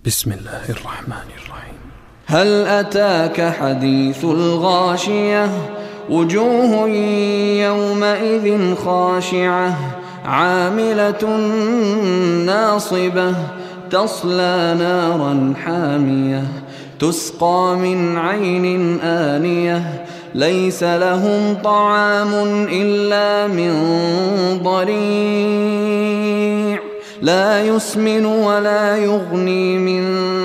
بسم الله الرحمن الرحيم. هل أتاك حديث الغاشية وجوه يومئذ خاشعة عاملة ناصبة تصلى نارا حامية تسقى من عين آنية ليس لهم طعام إلا من ضريع لا يسمن ولا يغني من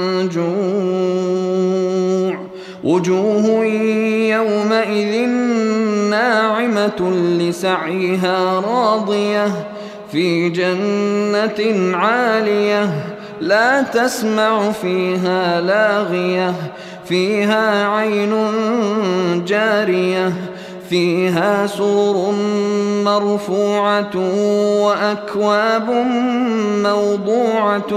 جوع وجوه يومئذ ناعمة لسعيها راضية في جنة عالية لا تسمع فيها لاغية فيها عين جارية فيها سرر مرفوعة وأكواب موضوعة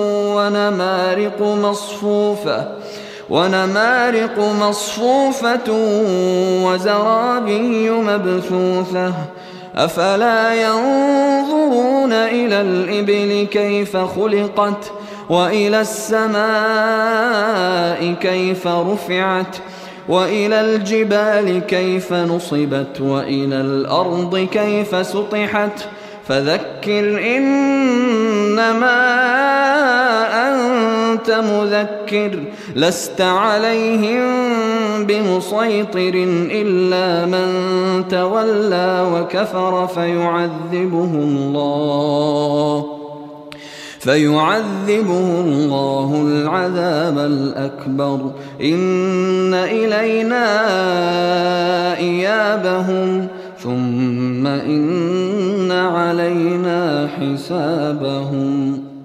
ونمارق مصفوفة وزرابي مبثوثة أفلا ينظرون إلى الإبل كيف خلقت وإلى السماء كيف رفعت وإلى الجبال كيف نصبت وإلى الأرض كيف سطحت فذكر إنما أنت مذكر لست عليهم بمسيطر إلا من تولى وكفر فيعذبه الله العذاب الأكبر إن إلينا إيابهم ثم إن علينا حسابهم.